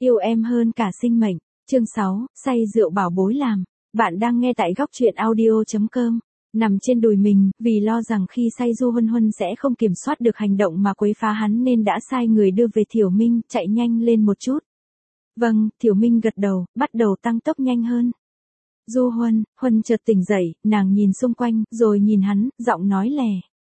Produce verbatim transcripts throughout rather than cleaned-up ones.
Yêu em hơn cả sinh mệnh. Chương sáu, say rượu bảo bối làm. Bạn đang nghe tại góc truyện audio chấm com. Nằm trên đùi mình, vì lo rằng khi say Du Huân Huân sẽ không kiểm soát được hành động mà quấy phá hắn nên đã sai người đưa về Thiểu Minh, chạy nhanh lên một chút. Vâng, Thiểu Minh gật đầu, bắt đầu tăng tốc nhanh hơn. Du Huân, Huân chợt tỉnh dậy, nàng nhìn xung quanh, rồi nhìn hắn, giọng nói lè.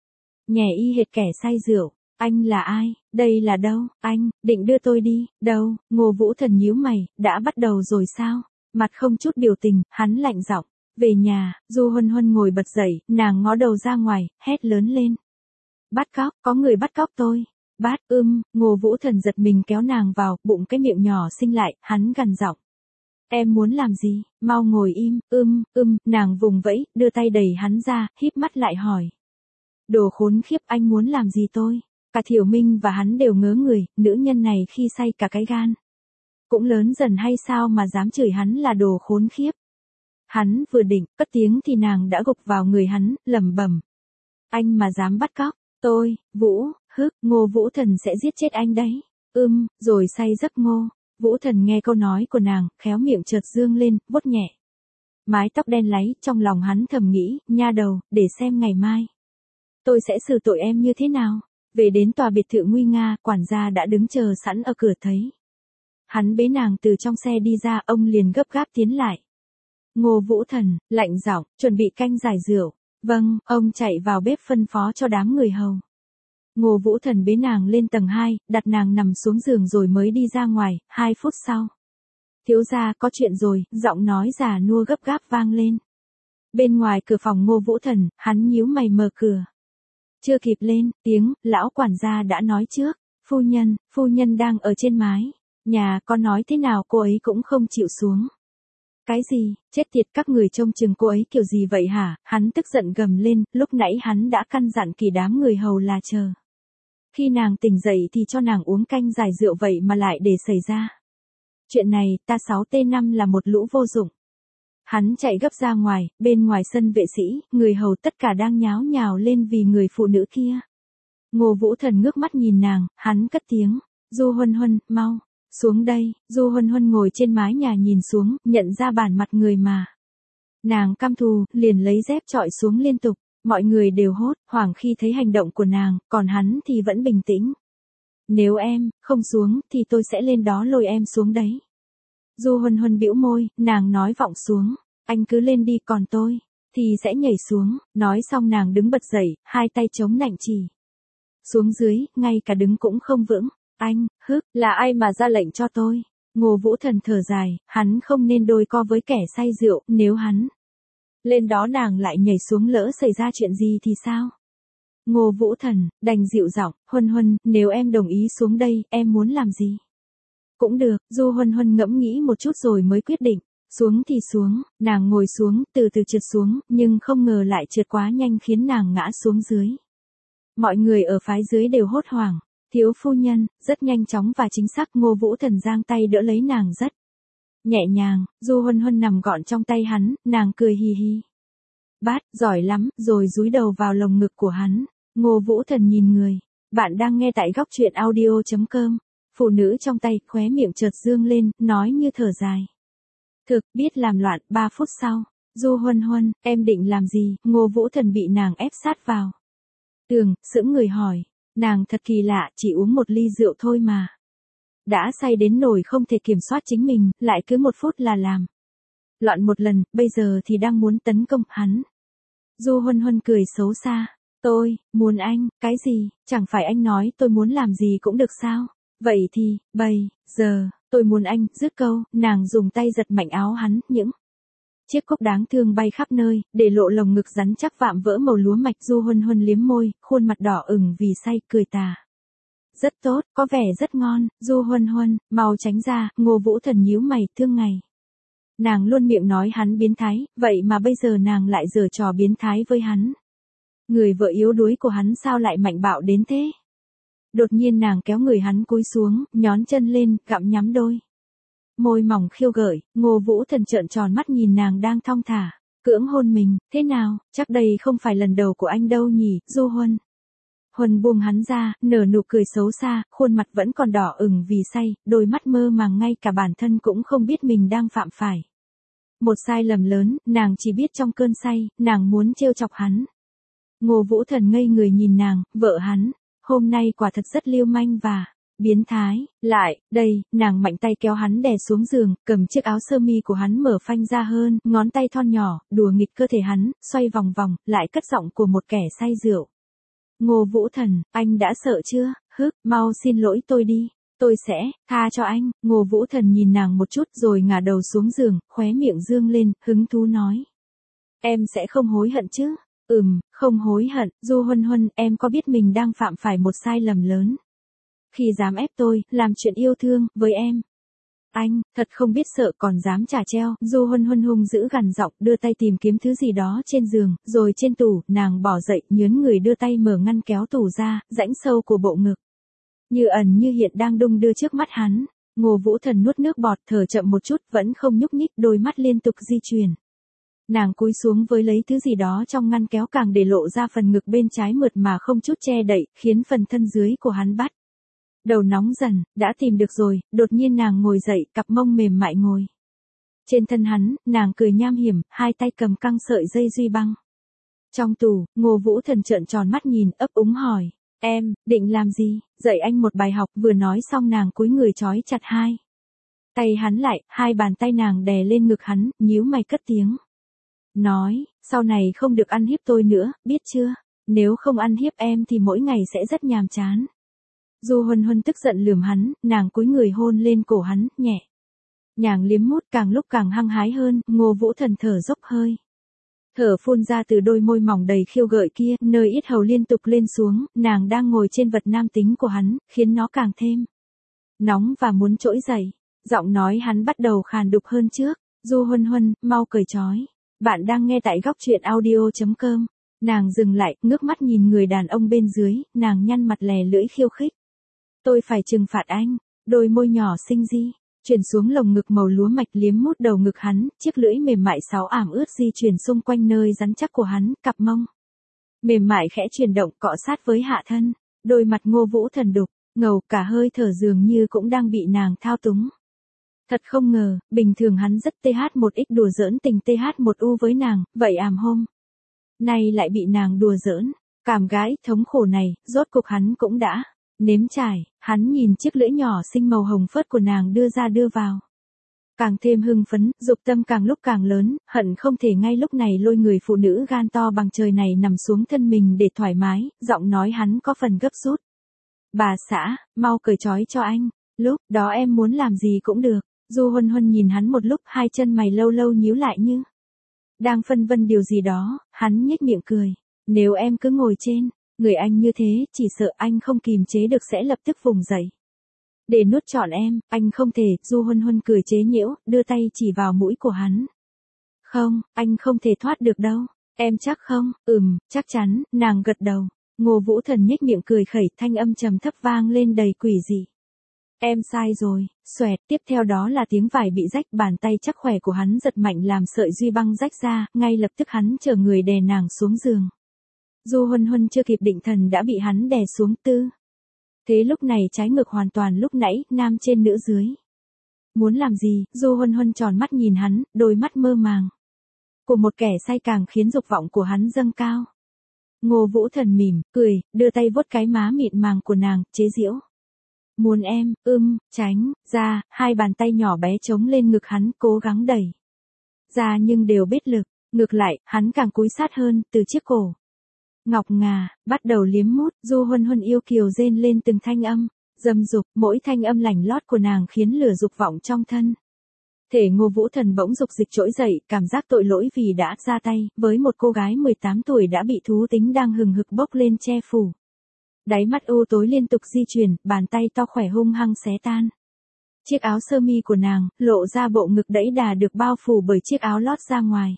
Nhè y hệt kẻ say rượu. Anh là ai? Đây là đâu? Anh, định đưa tôi đi, đâu? Ngô Vũ Thần nhíu mày, đã bắt đầu rồi sao? Mặt không chút biểu tình, hắn lạnh giọng. Về nhà, Du Huân Huân ngồi bật dậy, nàng ngó đầu ra ngoài, hét lớn lên. Bắt cóc, có người bắt cóc tôi. Bắt, ưm, Ngô Vũ Thần giật mình kéo nàng vào, bụng cái miệng nhỏ xinh lại, hắn gằn giọng. Em muốn làm gì? Mau ngồi im, ưm, ưm, nàng vùng vẫy, đưa tay đẩy hắn ra, híp mắt lại hỏi. Đồ khốn khiếp, anh muốn làm gì tôi? Cả Thiểu Minh và hắn đều ngớ người, nữ nhân này khi say cả cái gan. Cũng lớn dần hay sao mà dám chửi hắn là đồ khốn khiếp. Hắn vừa định, cất tiếng thì nàng đã gục vào người hắn, lẩm bẩm. Anh mà dám bắt cóc, tôi, Vũ, hức, Ngô Vũ Thần sẽ giết chết anh đấy. Ưm, rồi say giấc Ngô. Vũ Thần nghe câu nói của nàng, khéo miệng chợt dương lên, vuốt nhẹ. Mái tóc đen láy, trong lòng hắn thầm nghĩ, nha đầu, để xem ngày mai. Tôi sẽ xử tội em như thế nào? Về đến tòa biệt thự nguy nga, quản gia đã đứng chờ sẵn ở cửa thấy. Hắn bế nàng từ trong xe đi ra, ông liền gấp gáp tiến lại. Ngô Vũ Thần, lạnh giọng, chuẩn bị canh giải rượu. Vâng, ông chạy vào bếp phân phó cho đám người hầu. Ngô Vũ Thần bế nàng lên tầng hai, đặt nàng nằm xuống giường rồi mới đi ra ngoài, hai phút sau. Thiếu gia có chuyện rồi, giọng nói già nua gấp gáp vang lên. Bên ngoài cửa phòng Ngô Vũ Thần, hắn nhíu mày mở cửa. Chưa kịp lên tiếng, lão quản gia đã nói trước, phu nhân, phu nhân đang ở trên mái, nhà con nói thế nào cô ấy cũng không chịu xuống. Cái gì, chết tiệt các người trông chừng cô ấy kiểu gì vậy hả, hắn tức giận gầm lên, lúc nãy hắn đã căn dặn kỳ đám người hầu là chờ. Khi nàng tỉnh dậy thì cho nàng uống canh giải rượu vậy mà lại để xảy ra. Chuyện này, ta sáu T năm là một lũ vô dụng. Hắn chạy gấp ra ngoài, bên ngoài sân vệ sĩ, người hầu tất cả đang nháo nhào lên vì người phụ nữ kia. Ngô Vũ Thần ngước mắt nhìn nàng, hắn cất tiếng, Du Huân Huân, mau, xuống đây. Du Huân Huân ngồi trên mái nhà nhìn xuống, nhận ra bản mặt người mà. Nàng căm thù, liền lấy dép chọi xuống liên tục, mọi người đều hốt, hoảng khi thấy hành động của nàng, còn hắn thì vẫn bình tĩnh. Nếu em, không xuống, thì tôi sẽ lên đó lôi em xuống đấy. Du Huân Huân bĩu môi, nàng nói vọng xuống, anh cứ lên đi còn tôi, thì sẽ nhảy xuống, nói xong nàng đứng bật dậy, hai tay chống nạnh chỉ. Xuống dưới, ngay cả đứng cũng không vững, anh, hức, là ai mà ra lệnh cho tôi? Ngô Vũ Thần thở dài, hắn không nên đôi co với kẻ say rượu, nếu hắn lên đó nàng lại nhảy xuống lỡ xảy ra chuyện gì thì sao? Ngô Vũ Thần, đành dịu giọng, Huân Huân, nếu em đồng ý xuống đây, em muốn làm gì? Cũng được, Du Huân Huân ngẫm nghĩ một chút rồi mới quyết định, xuống thì xuống, nàng ngồi xuống, từ từ trượt xuống, nhưng không ngờ lại trượt quá nhanh khiến nàng ngã xuống dưới. Mọi người ở phái dưới đều hốt hoảng, thiếu phu nhân, rất nhanh chóng và chính xác Ngô Vũ Thần giang tay đỡ lấy nàng rất nhẹ nhàng, Du Huân Huân nằm gọn trong tay hắn, nàng cười hì hì. Bát, giỏi lắm, rồi dúi đầu vào lồng ngực của hắn. Ngô Vũ Thần nhìn người, bạn đang nghe tại góc truyện audio chấm com. Phụ nữ trong tay, khóe miệng chợt dương lên, nói như thở dài. Thực, biết làm loạn, ba phút sau. Du Huân Huân, em định làm gì? Ngô Vũ Thần bị nàng ép sát vào tường, sững người hỏi. Nàng thật kỳ lạ, chỉ uống một ly rượu thôi mà. Đã say đến nỗi không thể kiểm soát chính mình, lại cứ một phút là làm loạn một lần, bây giờ thì đang muốn tấn công hắn. Du Huân Huân cười xấu xa. Tôi, muốn anh, cái gì, chẳng phải anh nói tôi muốn làm gì cũng được sao? Vậy thì, bây giờ, tôi muốn anh, dứt câu, nàng dùng tay giật mạnh áo hắn, những chiếc cúc đáng thương bay khắp nơi, để lộ lồng ngực rắn chắc vạm vỡ màu lúa mạch. Du Huân Huân liếm môi, khuôn mặt đỏ ửng vì say, cười tà. Rất tốt, có vẻ rất ngon, Du Huân Huân, mau tránh ra, Ngô Vũ Thần nhíu mày, thương ngày. Nàng luôn miệng nói hắn biến thái, vậy mà bây giờ nàng lại giở trò biến thái với hắn. Người vợ yếu đuối của hắn sao lại mạnh bạo đến thế? Đột nhiên nàng kéo người hắn cúi xuống, nhón chân lên, gặm nhắm đôi môi mỏng khiêu gợi. Ngô Vũ Thần trợn tròn mắt nhìn nàng đang thong thả cưỡng hôn mình. Thế nào, chắc đây không phải lần đầu của anh đâu nhỉ? Du Huân Huân buông hắn ra, nở nụ cười xấu xa, khuôn mặt vẫn còn đỏ ửng vì say, đôi mắt mơ màng ngay cả bản thân cũng không biết mình đang phạm phải một sai lầm lớn, nàng chỉ biết trong cơn say, nàng muốn trêu chọc hắn. Ngô Vũ Thần ngây người nhìn nàng, vợ hắn, hôm nay quả thật rất lưu manh và biến thái. Lại, đây, nàng mạnh tay kéo hắn đè xuống giường, cầm chiếc áo sơ mi của hắn mở phanh ra hơn, ngón tay thon nhỏ, đùa nghịch cơ thể hắn, xoay vòng vòng, lại cất giọng của một kẻ say rượu. Ngô Vũ Thần, anh đã sợ chưa? Hức, mau xin lỗi tôi đi. Tôi sẽ tha cho anh. Ngô Vũ Thần nhìn nàng một chút rồi ngả đầu xuống giường, khóe miệng dương lên, hứng thú nói. Em sẽ không hối hận chứ? Ừm, không hối hận. Du Huân Huân, em có biết mình đang phạm phải một sai lầm lớn khi dám ép tôi làm chuyện yêu thương với em? Anh, thật không biết sợ còn dám trả treo. Du Huân Huân hung dữ gằn giọng, đưa tay tìm kiếm thứ gì đó trên giường, rồi trên tủ, nàng bỏ dậy, nhớn người đưa tay mở ngăn kéo tủ ra, rãnh sâu của bộ ngực như ẩn như hiện đang đung đưa trước mắt hắn. Ngô Vũ Thần nuốt nước bọt, thở chậm một chút, vẫn không nhúc nhích, đôi mắt liên tục di chuyển. Nàng cúi xuống với lấy thứ gì đó trong ngăn kéo, càng để lộ ra phần ngực bên trái mượt mà không chút che đậy, khiến phần thân dưới của hắn bắt đầu nóng dần. Đã tìm được rồi. Đột nhiên nàng ngồi dậy, cặp mông mềm mại ngồi trên thân hắn, nàng cười nham hiểm, hai tay cầm căng sợi dây duy băng. Trong tủ, Ngô Vũ Thần trợn tròn mắt nhìn, ấp úng hỏi. Em, định làm gì? Dạy anh một bài học. Vừa nói xong nàng cúi người trói chặt hai tay hắn lại, hai bàn tay nàng đè lên ngực hắn, nhíu mày cất tiếng nói, sau này không được ăn hiếp tôi nữa, biết chưa? Nếu không ăn hiếp em thì mỗi ngày sẽ rất nhàm chán. Du Huân Huân tức giận lườm hắn, nàng cúi người hôn lên cổ hắn, nhẹ nhàng liếm mút, càng lúc càng hăng hái hơn. Ngô Vũ Thần thở dốc hơi thở phun ra từ đôi môi mỏng đầy khiêu gợi kia, nơi yết hầu liên tục lên xuống. Nàng đang ngồi trên vật nam tính của hắn, khiến nó càng thêm nóng và muốn trỗi dậy. Giọng nói hắn bắt đầu khàn đục hơn trước. Du Huân Huân, mau cởi trói. Bạn đang nghe tại góc truyện audio chấm com. Nàng dừng lại, ngước mắt nhìn người đàn ông bên dưới, nàng nhăn mặt lè lưỡi khiêu khích. Tôi phải trừng phạt anh. Đôi môi nhỏ xinh di chuyển xuống lồng ngực màu lúa mạch, liếm mút đầu ngực hắn, chiếc lưỡi mềm mại sáu ảm ướt di chuyển xung quanh nơi rắn chắc của hắn, cặp mông mềm mại khẽ chuyển động cọ sát với hạ thân. Đôi mặt Ngô Vũ Thần đục ngầu, cả hơi thở dường như cũng đang bị nàng thao túng. Thật không ngờ, bình thường hắn rất th một x đùa giỡn tình th một u với nàng, vậy àm hôm nay lại bị nàng đùa giỡn. Cảm gái thống khổ này, rốt cục hắn cũng đã nếm trải. Hắn nhìn chiếc lưỡi nhỏ xinh màu hồng phớt của nàng đưa ra đưa vào, càng thêm hưng phấn, dục tâm càng lúc càng lớn, hận không thể ngay lúc này lôi người phụ nữ gan to bằng trời này nằm xuống thân mình để thoải mái. Giọng nói hắn có phần gấp rút. Bà xã, mau cởi trói cho anh. Lúc đó em muốn làm gì cũng được. Du Huân Huân nhìn hắn một lúc, hai chân mày lâu lâu nhíu lại như đang phân vân điều gì đó. Hắn nhếch miệng cười. Nếu em cứ ngồi trên người anh như thế, chỉ sợ anh không kìm chế được sẽ lập tức vùng dậy để nuốt trọn em. Anh không thể. Du Huân Huân cười chế giễu, đưa tay chỉ vào mũi của hắn. Không, anh không thể thoát được đâu. Em chắc không? Ừm, chắc chắn. Nàng gật đầu. Ngô Vũ Thần nhếch miệng cười khẩy, thanh âm trầm thấp vang lên đầy quỷ dị. Em sai rồi. Xoẹt, tiếp theo đó là tiếng vải bị rách. Bàn tay chắc khỏe của hắn giật mạnh làm sợi duy băng rách ra, ngay lập tức hắn chở người đè nàng xuống giường. Du Huân Huân chưa kịp định thần đã bị hắn đè xuống tư. Thế lúc này trái ngược hoàn toàn lúc nãy, nam trên nữ dưới. Muốn làm gì? Du Huân Huân tròn mắt nhìn hắn, đôi mắt mơ màng của một kẻ say càng khiến dục vọng của hắn dâng cao. Ngô Vũ Thần mỉm, cười, đưa tay vuốt cái má mịn màng của nàng, chế giễu. Muốn em, ưm, tránh, ra, hai bàn tay nhỏ bé chống lên ngực hắn, cố gắng đẩy ra nhưng đều bết lực. Ngược lại, hắn càng cúi sát hơn, từ chiếc cổ ngọc ngà, bắt đầu liếm mút. Du Huân Huân yêu kiều rên lên từng thanh âm dâm dục, mỗi thanh âm lành lót của nàng khiến lửa dục vọng trong thân thể Ngô Vũ Thần bỗng dục dịch trỗi dậy, cảm giác tội lỗi vì đã ra tay với một cô gái mười tám tuổi đã bị thú tính đang hừng hực bốc lên che phủ. Đáy mắt u tối liên tục di chuyển, bàn tay to khỏe hung hăng xé tan chiếc áo sơ mi của nàng, lộ ra bộ ngực đẫy đà được bao phủ bởi chiếc áo lót ra ngoài.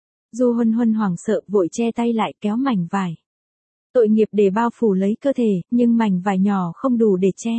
Du Huân Huân hoảng sợ, vội che tay lại, kéo mảnh vải tội nghiệp để bao phủ lấy cơ thể, nhưng mảnh vải nhỏ không đủ để che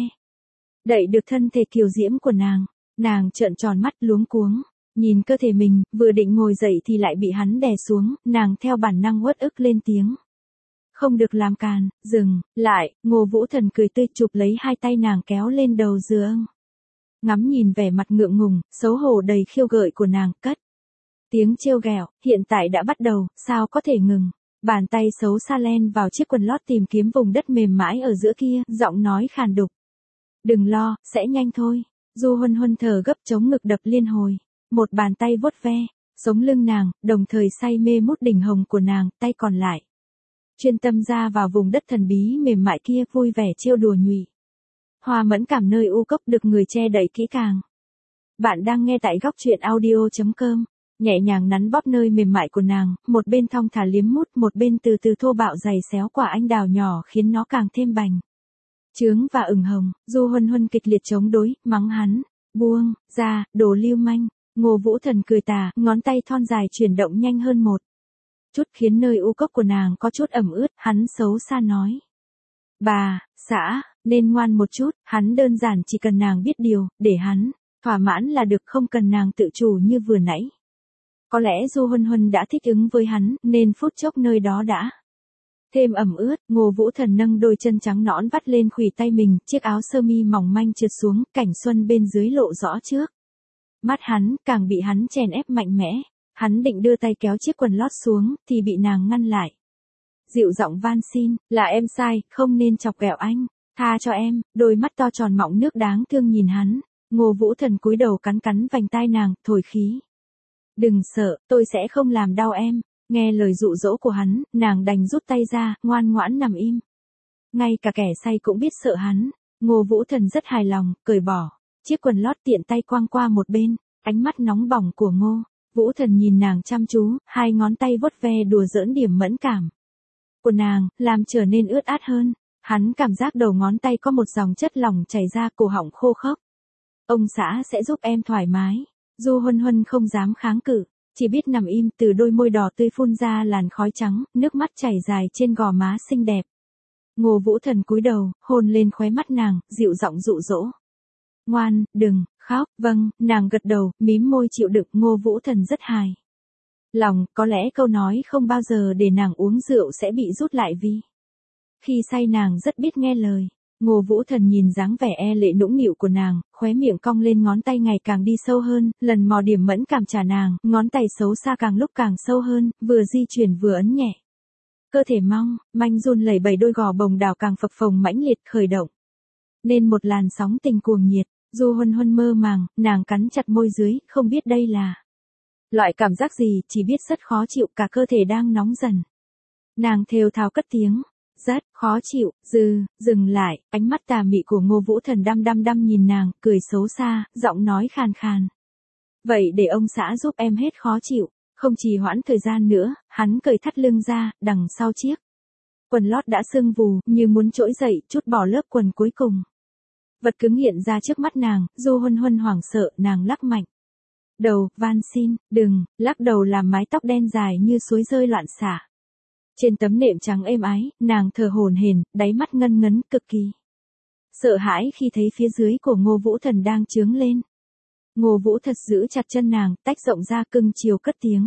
đậy được thân thể kiều diễm của nàng. Nàng trợn tròn mắt luống cuống, nhìn cơ thể mình, vừa định ngồi dậy thì lại bị hắn đè xuống. Nàng theo bản năng uất ức lên tiếng. Không được làm càn, dừng, lại, Ngô Vũ Thần cười tươi chụp lấy hai tay nàng kéo lên đầu giường. Ngắm nhìn vẻ mặt ngượng ngùng, xấu hổ đầy khiêu gợi của nàng, cất. Tiếng trêu ghẹo, hiện tại đã bắt đầu, sao có thể ngừng. Bàn tay xấu xa len vào chiếc quần lót tìm kiếm vùng đất mềm mại ở giữa kia, giọng nói khàn đục. Đừng lo, sẽ nhanh thôi. Du Huân Huân thở gấp chống ngực đập liên hồi. Một bàn tay vuốt ve, sống lưng nàng, đồng thời say mê mút đỉnh hồng của nàng, tay còn lại. Chuyên tâm ra vào vùng đất thần bí mềm mại kia, vui vẻ trêu đùa nhụy. Hoa mẫn cảm nơi u cốc được người che đậy kỹ càng. Bạn đang nghe tại góc truyện audio chấm com. Nhẹ nhàng nắn bóp nơi mềm mại của nàng, một bên thong thả liếm mút, một bên từ từ thô bạo giày xéo quả anh đào nhỏ khiến nó càng thêm bành trướng và ửng hồng. Du Huân Huân kịch liệt chống đối, mắng hắn, buông ra, đồ lưu manh. Ngô Vũ Thần cười tà, ngón tay thon dài chuyển động nhanh hơn một chút khiến nơi u cốc của nàng có chút ẩm ướt, hắn xấu xa nói. Bà, xã, nên ngoan một chút, hắn đơn giản chỉ cần nàng biết điều, để hắn thỏa mãn là được, không cần nàng tự chủ như vừa nãy. Có lẽ Du Huân Huân đã thích ứng với hắn, nên phút chốc nơi đó đã thêm ẩm ướt. Ngô Vũ Thần nâng đôi chân trắng nõn vắt lên khuỷu tay mình, chiếc áo sơ mi mỏng manh trượt xuống, cảnh xuân bên dưới lộ rõ trước mắt hắn, càng bị hắn chèn ép mạnh mẽ. Hắn định đưa tay kéo chiếc quần lót xuống, thì bị nàng ngăn lại. Dịu giọng van xin, là em sai, không nên chọc ghẹo anh, tha cho em. Đôi mắt to tròn mọng nước đáng thương nhìn hắn. Ngô Vũ Thần cúi đầu cắn cắn vành tai nàng, thổi khí. Đừng sợ, tôi sẽ không làm đau em. Nghe lời dụ dỗ của hắn, nàng đành rút tay ra, ngoan ngoãn nằm im. Ngay cả kẻ say cũng biết sợ hắn. Ngô Vũ Thần rất hài lòng, cởi bỏ chiếc quần lót, tiện tay quăng qua một bên. Ánh mắt nóng bỏng của Ngô Vũ Thần nhìn nàng chăm chú, hai ngón tay vuốt ve đùa giỡn điểm mẫn cảm của nàng, làm trở nên ướt át hơn. Hắn cảm giác đầu ngón tay có một dòng chất lỏng chảy ra, cổ họng khô khốc. Ông xã sẽ giúp em thoải mái. Du Huân Huân không dám kháng cự, chỉ biết nằm im, từ đôi môi đỏ tươi phun ra làn khói trắng, nước mắt chảy dài trên gò má xinh đẹp. Ngô Vũ Thần cúi đầu, hôn lên khóe mắt nàng, dịu giọng dụ dỗ. Ngoan, đừng khóc. Vâng, nàng gật đầu, mím môi chịu đựng. Ngô Vũ Thần rất hài lòng, có lẽ câu nói không bao giờ để nàng uống rượu sẽ bị rút lại, vì khi say nàng rất biết nghe lời. Ngô Vũ Thần nhìn dáng vẻ e lệ nũng nịu của nàng, khóe miệng cong lên, ngón tay ngày càng đi sâu hơn, lần mò điểm mẫn cảm trả nàng, ngón tay xấu xa càng lúc càng sâu hơn, vừa di chuyển vừa ấn nhẹ. Cơ thể mong manh run lẩy bẩy, đôi gò bồng đào càng phập phồng mãnh liệt khởi động nên một làn sóng tình cuồng nhiệt. Du Huân Huân mơ màng, nàng cắn chặt môi dưới, không biết đây là loại cảm giác gì, chỉ biết rất khó chịu, cả cơ thể đang nóng dần. Nàng thều thào cất tiếng, rất khó chịu. Dừ, dừng lại. Ánh mắt tà mị của Ngô Vũ Thần đăm đăm đăm nhìn nàng, cười xấu xa, giọng nói khàn khàn. Vậy để ông xã giúp em hết khó chịu. Không trì hoãn thời gian nữa, hắn cởi thắt lưng ra, đằng sau chiếc quần lót đã sưng vù, như muốn trỗi dậy, trút bỏ lớp quần cuối cùng. Vật cứng hiện ra trước mắt nàng. Du Huân Huân hoảng sợ, nàng lắc mạnh đầu, van xin, đừng. Lắc đầu làm mái tóc đen dài như suối rơi loạn xả. Trên tấm nệm trắng êm ái, nàng thở hổn hển, đáy mắt ngân ngấn, cực kỳ sợ hãi khi thấy phía dưới của Ngô Vũ Thần đang chướng lên. Ngô Vũ thật giữ chặt chân nàng, tách rộng ra, cưng chiều cất tiếng.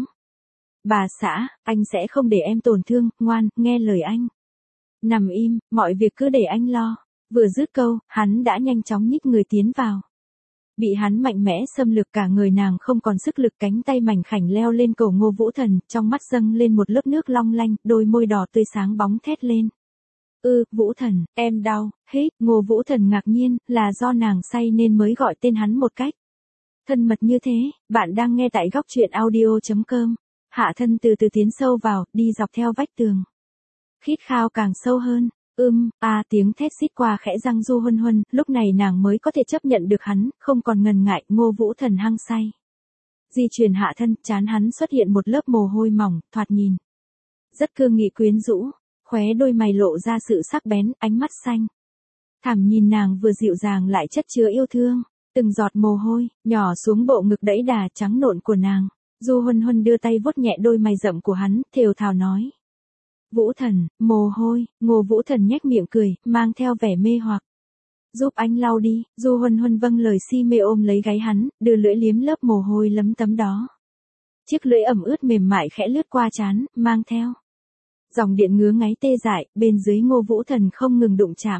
Bà xã, anh sẽ không để em tổn thương, ngoan, nghe lời anh. Nằm im, mọi việc cứ để anh lo. Vừa dứt câu, hắn đã nhanh chóng nhích người tiến vào. Bị hắn mạnh mẽ xâm lược, cả người nàng không còn sức lực, cánh tay mảnh khảnh leo lên cổ Ngô Vũ Thần, trong mắt dâng lên một lớp nước long lanh, đôi môi đỏ tươi sáng bóng thét lên. Ư, Vũ Thần, em đau. Hít. Ngô Vũ Thần ngạc nhiên, là do nàng say nên mới gọi tên hắn một cách thân mật như thế. Bạn đang nghe tại góc truyện audio chấm com. Hạ thân từ từ tiến sâu vào, đi dọc theo vách tường. Khít khao càng sâu hơn. Ưm, a à, tiếng thét xít qua khẽ răng Du Huân Huân, lúc này nàng mới có thể chấp nhận được hắn, không còn ngần ngại. Ngô Vũ Thần hăng say di chuyển hạ thân, trán hắn xuất hiện một lớp mồ hôi mỏng, thoạt nhìn rất cương nghị quyến rũ, khóe đôi mày lộ ra sự sắc bén, ánh mắt xanh thẳm nhìn nàng vừa dịu dàng lại chất chứa yêu thương. Từng giọt mồ hôi nhỏ xuống bộ ngực đẫy đà trắng nộn của nàng. Du Huân Huân đưa tay vuốt nhẹ đôi mày rậm của hắn, thều thào nói. Vũ Thần, mồ hôi. Ngô Vũ Thần nhếch miệng cười, mang theo vẻ mê hoặc. Giúp anh lau đi. Du Huân Huân vâng lời si mê ôm lấy gáy hắn, đưa lưỡi liếm lớp mồ hôi lấm tấm đó. Chiếc lưỡi ẩm ướt mềm mại khẽ lướt qua trán, mang theo Dòng điện ngứa ngáy tê dại, bên dưới Ngô Vũ Thần không ngừng đụng chạm.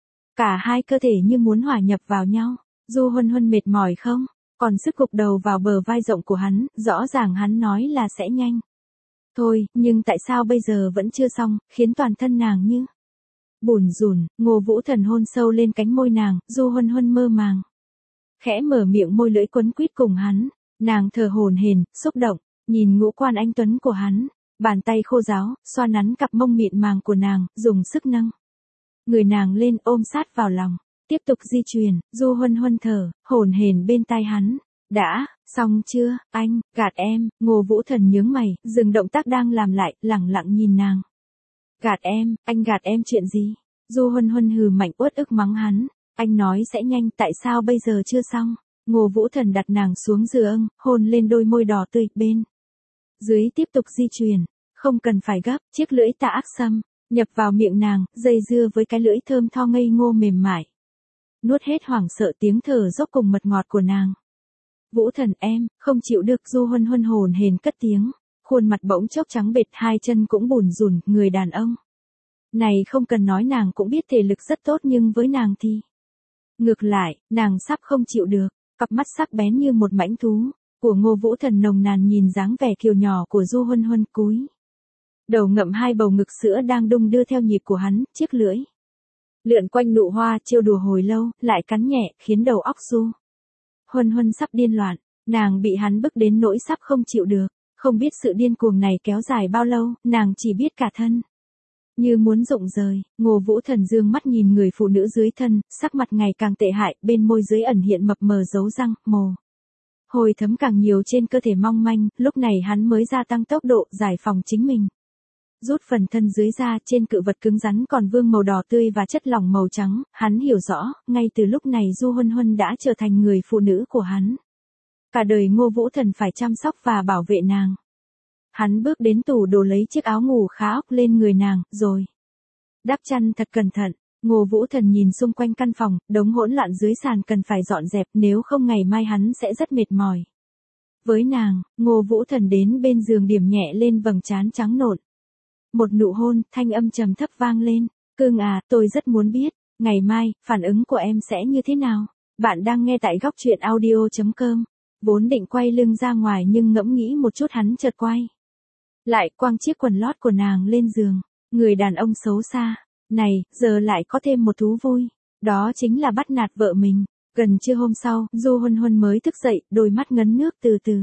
Cả hai cơ thể như muốn hòa nhập vào nhau. Du Huân Huân mệt mỏi không? Còn sức gục đầu vào bờ vai rộng của hắn, rõ ràng hắn nói là sẽ nhanh. Thôi, nhưng tại sao bây giờ vẫn chưa xong, khiến toàn thân nàng như bùn rùn. Ngô Vũ Thần hôn sâu lên cánh môi nàng, Du Huân Huân mơ màng. Khẽ mở miệng môi lưỡi quấn quýt cùng hắn, nàng thở hổn hển, xúc động, nhìn ngũ quan anh tuấn của hắn, bàn tay khô ráo, xoa nắn cặp mông mịn màng của nàng, dùng sức nâng người nàng lên ôm sát vào lòng, tiếp tục di chuyển. Du Huân Huân thở hổn hển bên tai hắn. Đã, xong chưa, anh, gạt em. Ngô Vũ Thần nhướng mày, dừng động tác đang làm lại, lẳng lặng nhìn nàng. Gạt em, anh gạt em chuyện gì? Du Huân Huân hừ mạnh uất ức mắng hắn. Anh nói sẽ nhanh, tại sao bây giờ chưa xong? Ngô Vũ Thần đặt nàng xuống giường, hôn lên đôi môi đỏ tươi bên dưới, tiếp tục di chuyển. Không cần phải gấp, chiếc lưỡi tà ác xâm nhập vào miệng nàng, dây dưa với cái lưỡi thơm tho ngây ngô mềm mại. Nuốt hết hoảng sợ tiếng thở dốc cùng mật ngọt của nàng. Vũ Thần em, không chịu được. Du Huân Huân hồn hển cất tiếng, khuôn mặt bỗng chốc trắng bệch, hai chân cũng bùn rùn. Người đàn ông này không cần nói nàng cũng biết thể lực rất tốt, nhưng với nàng thì ngược lại, nàng sắp không chịu được. Cặp mắt sắc bén như một mãnh thú của Ngô Vũ Thần nồng nàn nhìn dáng vẻ kiều nhỏ của Du Huân Huân, cúi đầu ngậm hai bầu ngực sữa đang đung đưa theo nhịp của hắn, chiếc lưỡi lượn quanh nụ hoa trêu đùa hồi lâu, lại cắn nhẹ, khiến đầu óc Du Huân Huân sắp điên loạn. Nàng bị hắn bức đến nỗi sắp không chịu được, không biết sự điên cuồng này kéo dài bao lâu, nàng chỉ biết cả thân như muốn rụng rời. Ngô Vũ Thần dương mắt nhìn người phụ nữ dưới thân, sắc mặt ngày càng tệ hại, bên môi dưới ẩn hiện mập mờ dấu răng, mồ hôi thấm càng nhiều trên cơ thể mong manh. Lúc này hắn mới gia tăng tốc độ, giải phóng chính mình. Rút phần thân dưới ra, trên cự vật cứng rắn còn vương màu đỏ tươi và chất lỏng màu trắng. Hắn hiểu rõ, ngay từ lúc này Du Huân Huân đã trở thành người phụ nữ của hắn. Cả đời Ngô Vũ Thần phải chăm sóc và bảo vệ nàng. Hắn bước đến tủ đồ lấy chiếc áo ngủ khá ốc lên người nàng, rồi đắp chăn thật cẩn thận. Ngô Vũ Thần nhìn xung quanh căn phòng, đống hỗn loạn dưới sàn cần phải dọn dẹp, nếu không ngày mai hắn sẽ rất mệt mỏi. Với nàng, Ngô Vũ Thần đến bên giường điểm nhẹ lên vầng trán trắng nộn. Một nụ hôn, thanh âm trầm thấp vang lên. Cưng à, tôi rất muốn biết, ngày mai, phản ứng của em sẽ như thế nào? Bạn đang nghe tại góc truyện audio chấm com. Vốn định quay lưng ra ngoài nhưng ngẫm nghĩ một chút hắn chợt quay lại, quăng chiếc quần lót của nàng lên giường. Người đàn ông xấu xa này, giờ lại có thêm một thú vui. Đó chính là bắt nạt vợ mình. Gần trưa hôm sau, Du Huân Huân mới thức dậy, đôi mắt ngấn nước từ từ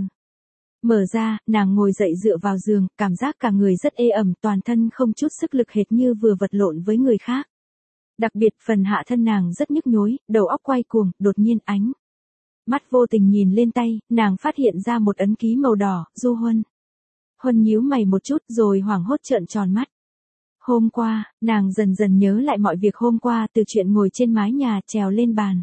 mở ra, nàng ngồi dậy dựa vào giường, cảm giác cả người rất ê ẩm, toàn thân không chút sức lực hệt như vừa vật lộn với người khác. Đặc biệt phần hạ thân nàng rất nhức nhối, đầu óc quay cuồng, đột nhiên ánh mắt vô tình nhìn lên tay, nàng phát hiện ra một ấn ký màu đỏ. Du Huân Huân nhíu mày một chút rồi hoảng hốt trợn tròn mắt. Hôm qua, nàng dần dần nhớ lại mọi việc hôm qua, từ chuyện ngồi trên mái nhà trèo lên bàn.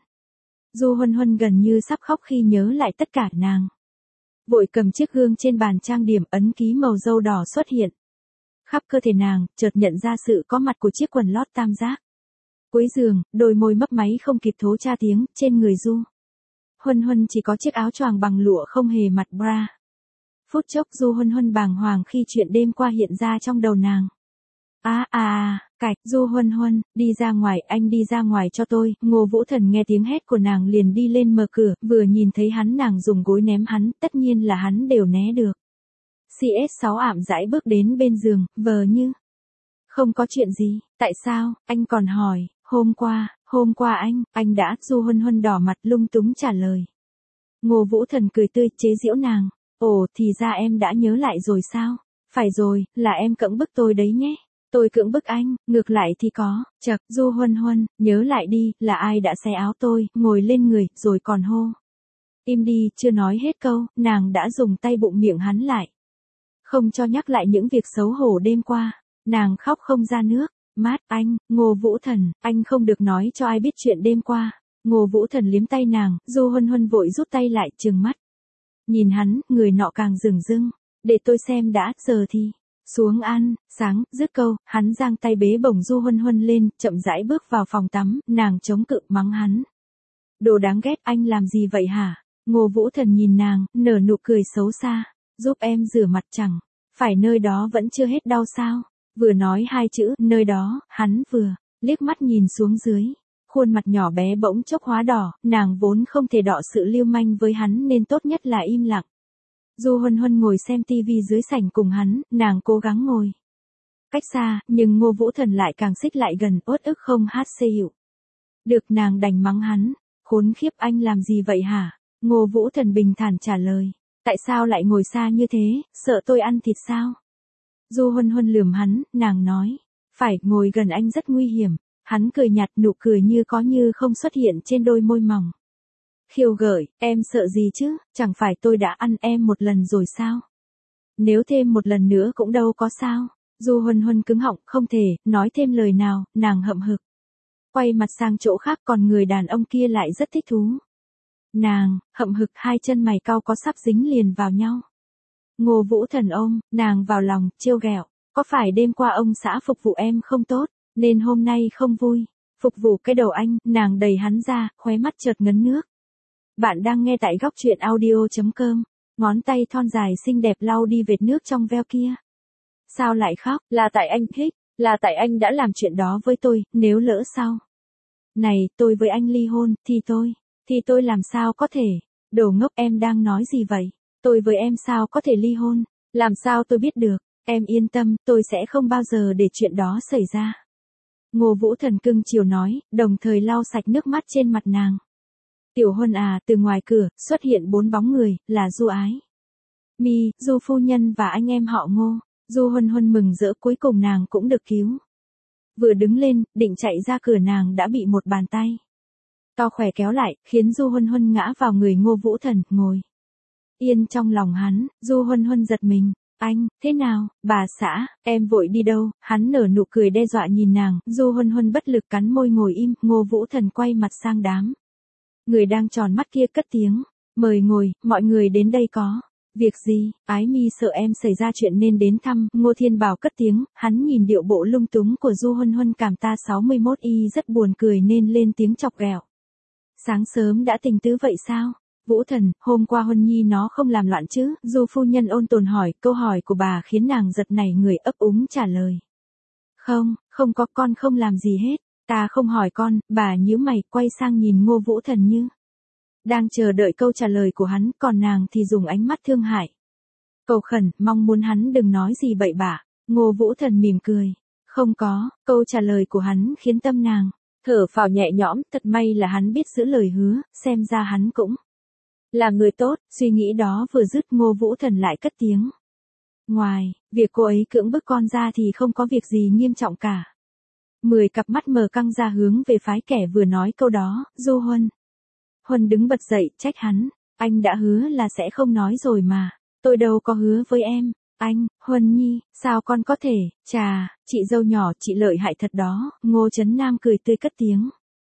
Du Huân Huân gần như sắp khóc khi nhớ lại tất cả. Nàng vội cầm chiếc gương trên bàn trang điểm, ấn ký màu dâu đỏ xuất hiện khắp cơ thể nàng, chợt nhận ra sự có mặt của chiếc quần lót tam giác. Cuối giường, đôi môi mấp máy không kịp thốt ra tiếng, trên người Du Huân Huân chỉ có chiếc áo choàng bằng lụa không hề mặc bra. Phút chốc Du Huân Huân bàng hoàng khi chuyện đêm qua hiện ra trong đầu nàng. À à à, cạch. Du Huân Huân, đi ra ngoài, anh đi ra ngoài cho tôi. Ngô Vũ Thần nghe tiếng hét của nàng liền đi lên mở cửa, vừa nhìn thấy hắn nàng dùng gối ném hắn, tất nhiên là hắn đều né được. xê ét sáu ảm dãi bước đến bên giường, vờ như không có chuyện gì. Tại sao, anh còn hỏi, hôm qua, hôm qua anh, anh đã. Du Huân Huân đỏ mặt lung túng trả lời. Ngô Vũ Thần cười tươi, chế giễu nàng. Ồ, thì ra em đã nhớ lại rồi sao? Phải rồi, là em cưỡng bức tôi đấy nhé. Tôi cưỡng bức anh, ngược lại thì có. Chậc, Du Huân Huân, nhớ lại đi, là ai đã xé áo tôi, ngồi lên người, rồi còn hô. Im đi, chưa nói hết câu, nàng đã dùng tay bụng miệng hắn lại. Không cho nhắc lại những việc xấu hổ đêm qua. Nàng khóc không ra nước. Mát, anh, Ngô Vũ Thần, anh không được nói cho ai biết chuyện đêm qua. Ngô Vũ Thần liếm tay nàng, Du Huân Huân vội rút tay lại, trừng mắt nhìn hắn, người nọ càng rừng rưng. Để tôi xem đã, giờ thì xuống ăn. Sáng, dứt câu, hắn giang tay bế bổng Du Huân Huân lên, chậm rãi bước vào phòng tắm. Nàng chống cự mắng hắn. Đồ đáng ghét, anh làm gì vậy hả? Ngô Vũ Thần nhìn nàng, nở nụ cười xấu xa. Giúp em rửa mặt chẳng phải nơi đó vẫn chưa hết đau sao? Vừa nói hai chữ, nơi đó, hắn vừa liếc mắt nhìn xuống dưới. Khuôn mặt nhỏ bé bỗng chốc hóa đỏ, nàng vốn không thể đọ sự lưu manh với hắn nên tốt nhất là im lặng. Du Huân Huân ngồi xem tivi dưới sảnh cùng hắn, nàng cố gắng ngồi cách xa, nhưng Ngô Vũ Thần lại càng xích lại gần, uất ức không hát xê hiệu. Được, nàng đành mắng hắn, khốn khiếp, anh làm gì vậy hả? Ngô Vũ Thần bình thản trả lời, tại sao lại ngồi xa như thế, sợ tôi ăn thịt sao? Du Huân Huân lườm hắn, nàng nói, phải, ngồi gần anh rất nguy hiểm. Hắn cười nhạt, nụ cười như có như không xuất hiện trên đôi môi mỏng. Khiêu gợi, em sợ gì chứ, chẳng phải tôi đã ăn em một lần rồi sao? Nếu thêm một lần nữa cũng đâu có sao. Du Huân Huân cứng họng, không thể nói thêm lời nào, nàng hậm hực. Quay mặt sang chỗ khác, còn người đàn ông kia lại rất thích thú. Nàng, hậm hực, hai chân mày cau có sắp dính liền vào nhau. Ngô Vũ Thần ôm nàng vào lòng, trêu ghẹo, có phải đêm qua ông xã phục vụ em không tốt, nên hôm nay không vui? Phục vụ cái đầu anh, nàng đẩy hắn ra, khóe mắt chợt ngấn nước. Bạn đang nghe tại góc truyện audio chấm com, ngón tay thon dài xinh đẹp lau đi vệt nước trong veo kia. Sao lại khóc? Là tại anh thích, là tại anh đã làm chuyện đó với tôi, nếu lỡ sau này tôi với anh ly hôn, thì tôi, thì tôi làm sao có thể? Đồ ngốc, em đang nói gì vậy? Tôi với em sao có thể ly hôn? Làm sao tôi biết được? Em yên tâm, tôi sẽ không bao giờ để chuyện đó xảy ra. Ngô Vũ Thần cưng chiều nói, đồng thời lau sạch nước mắt trên mặt nàng. Tiểu Huân à, từ ngoài cửa, xuất hiện bốn bóng người, là Du Ái Mi, Du phu nhân và anh em họ Ngô. Du Huân Huân mừng rỡ, cuối cùng nàng cũng được cứu. Vừa đứng lên, định chạy ra cửa nàng đã bị một bàn tay to khỏe kéo lại, khiến Du Huân Huân ngã vào người Ngô Vũ Thần, ngồi yên trong lòng hắn. Du Huân Huân giật mình. Anh, thế nào, bà xã, em vội đi đâu? Hắn nở nụ cười đe dọa nhìn nàng, Du Huân Huân bất lực cắn môi ngồi im. Ngô Vũ Thần quay mặt sang đám người đang tròn mắt kia cất tiếng, mời ngồi, mọi người đến đây có việc gì? Ái Mi sợ em xảy ra chuyện nên đến thăm. Ngô Thiên Bảo cất tiếng, hắn nhìn điệu bộ lung túng của Du Huân Huân cảm ta sáu mươi mốt y rất buồn cười nên lên tiếng chọc ghẹo. Sáng sớm đã tình tứ vậy sao? Vũ Thần, hôm qua Huân Nhi nó không làm loạn chứ? Du phu nhân ôn tồn hỏi, câu hỏi của bà khiến nàng giật nảy người, ấp úng trả lời. Không, không có, con không làm gì hết. Ta không hỏi con. Bà nhíu mày, quay sang nhìn Ngô Vũ Thần như đang chờ đợi câu trả lời của hắn, còn nàng thì dùng ánh mắt thương hại, cầu khẩn, mong muốn hắn đừng nói gì bậy bạ. Ngô Vũ Thần mỉm cười. Không có, câu trả lời của hắn khiến tâm nàng thở phào nhẹ nhõm, thật may là hắn biết giữ lời hứa, xem ra hắn cũng là người tốt. Suy nghĩ đó vừa dứt, Ngô Vũ Thần lại cất tiếng. Ngoài việc cô ấy cưỡng bức con ra thì không có việc gì nghiêm trọng cả. Mười cặp mắt mờ căng ra hướng về phái kẻ vừa nói câu đó. Du Huân Huân đứng bật dậy, trách hắn. Anh đã hứa là sẽ không nói rồi mà. Tôi đâu có hứa với em. Anh, Huân Nhi, sao con có thể? Chà, chị dâu nhỏ, chị lợi hại thật đó. Ngô Trấn Nam cười tươi cất tiếng.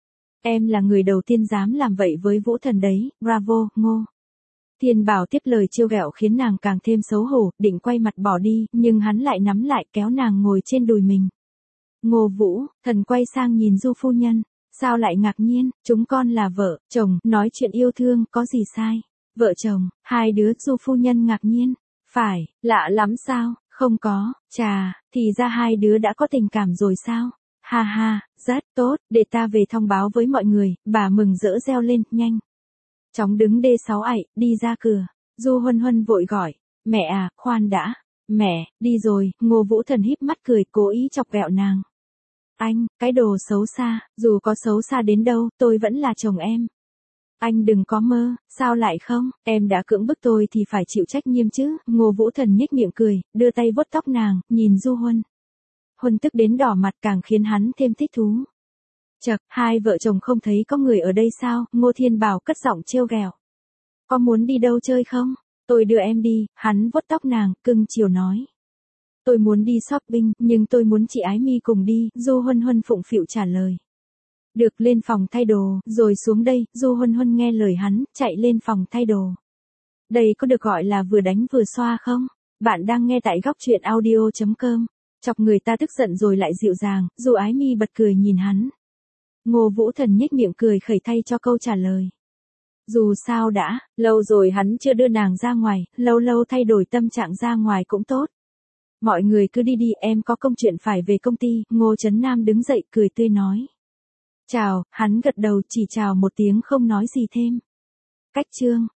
Em là người đầu tiên dám làm vậy với Vũ Thần đấy, bravo, Ngô Thiên Bảo tiếp lời trêu ghẹo khiến nàng càng thêm xấu hổ, định quay mặt bỏ đi, nhưng hắn lại nắm lại kéo nàng ngồi trên đùi mình. Ngô Vũ Thần quay sang nhìn Du phu nhân. Sao lại ngạc nhiên, chúng con là vợ, chồng, nói chuyện yêu thương, có gì sai? Vợ chồng, hai đứa. Du phu nhân ngạc nhiên. Phải, lạ lắm sao? Không có, chà, thì ra hai đứa đã có tình cảm rồi sao? Ha ha, rất tốt, để ta về thông báo với mọi người. Bà mừng rỡ reo lên, nhanh chóng đứng đê sáu ạy, đi ra cửa. Du Huân Huân vội gọi, mẹ à, khoan đã, mẹ, đi rồi. Ngô Vũ Thần híp mắt cười, cố ý chọc ghẹo nàng. Anh, cái đồ xấu xa, dù có xấu xa đến đâu, tôi vẫn là chồng em. Anh đừng có mơ, sao lại không, em đã cưỡng bức tôi thì phải chịu trách nhiệm chứ. Ngô Vũ Thần nhếch miệng cười, đưa tay vuốt tóc nàng, nhìn Du Huân Huân tức đến đỏ mặt càng khiến hắn thêm thích thú. Chậc, hai vợ chồng không thấy có người ở đây sao? Ngô Thiên Bảo cất giọng trêu ghẹo. Có muốn đi đâu chơi không? Tôi đưa em đi. Hắn vuốt tóc nàng, cưng chiều nói. Tôi muốn đi shopping, nhưng tôi muốn chị Ái Mi cùng đi. Du Huân Huân phụng phịu trả lời. Được, lên phòng thay đồ, rồi xuống đây. Du Huân Huân nghe lời hắn, chạy lên phòng thay đồ. Đây có được gọi là vừa đánh vừa xoa không? Bạn đang nghe tại góc truyện audio chấm com. Chọc người ta tức giận rồi lại dịu dàng. Du Ái Mi bật cười nhìn hắn. Ngô Vũ Thần nhếch miệng cười khẩy thay cho câu trả lời. Dù sao đã, lâu rồi hắn chưa đưa nàng ra ngoài, lâu lâu thay đổi tâm trạng ra ngoài cũng tốt. Mọi người cứ đi đi, em có công chuyện phải về công ty. Ngô Trấn Nam đứng dậy cười tươi nói. Chào, hắn gật đầu chỉ chào một tiếng không nói gì thêm. Cách chương